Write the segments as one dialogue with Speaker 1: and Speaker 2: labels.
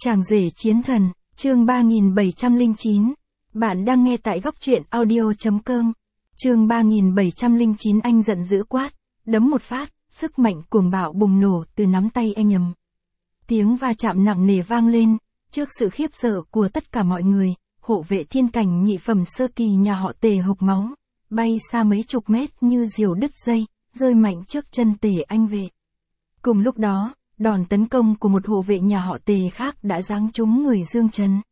Speaker 1: Chàng rể chiến thần, chương 3709. Bạn đang nghe tại góc truyện audio.com. Chương 3709. Anh giận dữ quát, đấm một phát, sức mạnh cuồng bạo bùng nổ từ nắm tay anh ầm. Tiếng va chạm nặng nề vang lên, trước sự khiếp sợ của tất cả mọi người, hộ vệ thiên cảnh nhị phẩm sơ kỳ nhà họ Tề hộc máu, bay xa mấy chục mét như diều đứt dây, rơi mạnh trước chân Tề Anh Vệ. Cùng lúc đó, đòn tấn công của một hộ vệ nhà họ Tề khác đã giáng trúng người Dương Chấn.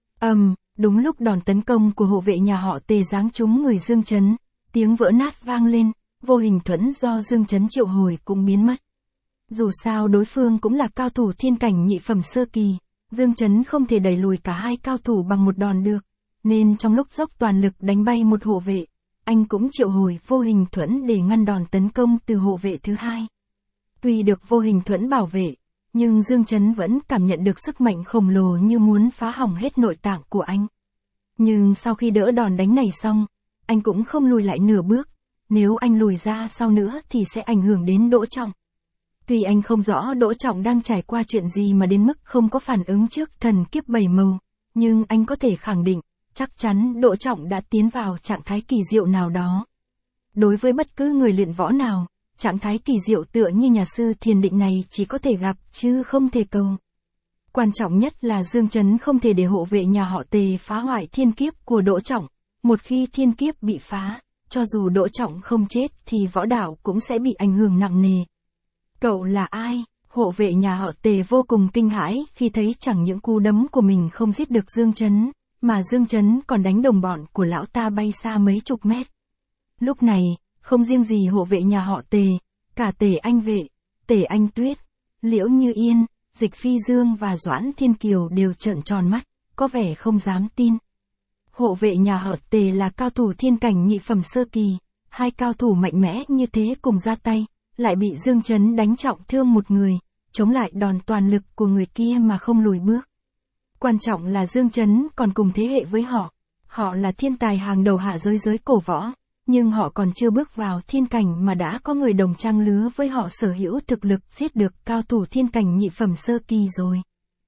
Speaker 1: Đúng lúc đòn tấn công của hộ vệ nhà họ Tề giáng trúng người Dương Chấn, tiếng vỡ nát vang lên, vô hình thuẫn do Dương Chấn triệu hồi cũng biến mất. Dù sao đối phương cũng là cao thủ thiên cảnh nhị phẩm sơ kỳ, Dương Chấn không thể đẩy lùi cả hai cao thủ bằng một đòn được, nên trong lúc dốc toàn lực đánh bay một hộ vệ, anh cũng triệu hồi vô hình thuẫn để ngăn đòn tấn công từ hộ vệ thứ hai. Tuy được vô hình thuẫn bảo vệ, nhưng Dương Chấn vẫn cảm nhận được sức mạnh khổng lồ như muốn phá hỏng hết nội tạng của anh. Nhưng sau khi đỡ đòn đánh này xong, anh cũng không lùi lại nửa bước, nếu anh lùi ra sau nữa thì sẽ ảnh hưởng đến Đỗ Trọng. Tuy anh không rõ Đỗ Trọng đang trải qua chuyện gì mà đến mức không có phản ứng trước thần kiếp bảy màu, nhưng anh có thể khẳng định, chắc chắn Đỗ Trọng đã tiến vào trạng thái kỳ diệu nào đó. Đối với bất cứ người luyện võ nào, trạng thái kỳ diệu tựa như nhà sư thiền định này chỉ có thể gặp chứ không thể cầu. Quan trọng nhất là Dương Chấn không thể để hộ vệ nhà họ Tề phá hoại thiên kiếp của Đỗ Trọng. Một khi thiên kiếp bị phá, cho dù Đỗ Trọng không chết thì võ đạo cũng sẽ bị ảnh hưởng nặng nề. Cậu là ai? Hộ vệ nhà họ Tề vô cùng kinh hãi khi thấy chẳng những cú đấm của mình không giết được Dương Chấn, mà Dương Chấn còn đánh đồng bọn của lão ta bay xa mấy chục mét. Lúc này, không riêng gì hộ vệ nhà họ Tề, cả Tề Anh Vệ, Tề Anh Tuyết, Liễu Như Yên, Dịch Phi Dương và Doãn Thiên Kiều đều trợn tròn mắt, có vẻ không dám tin. Hộ vệ nhà họ Tề là cao thủ thiên cảnh nhị phẩm sơ kỳ, hai cao thủ mạnh mẽ như thế cùng ra tay, lại bị Dương Chấn đánh trọng thương một người, chống lại đòn toàn lực của người kia mà không lùi bước. Quan trọng là Dương Chấn còn cùng thế hệ với họ, họ là thiên tài hàng đầu hạ giới cổ võ. Nhưng họ còn chưa bước vào thiên cảnh mà đã có người đồng trang lứa với họ sở hữu thực lực giết được cao thủ thiên cảnh nhị phẩm sơ kỳ rồi.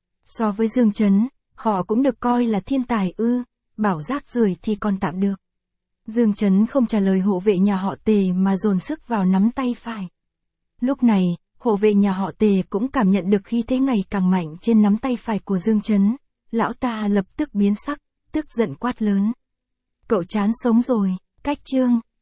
Speaker 1: So với Dương Chấn, họ cũng được coi là thiên tài bảo rác rưởi thì còn tạm được. Dương Chấn không trả lời hộ vệ nhà họ Tề mà dồn sức vào nắm tay phải. Lúc này, hộ vệ nhà họ Tề cũng cảm nhận được khí thế ngày càng mạnh trên nắm tay phải của Dương Chấn. Lão ta lập tức biến sắc, tức giận quát lớn. Cậu chán sống rồi. Cách chương,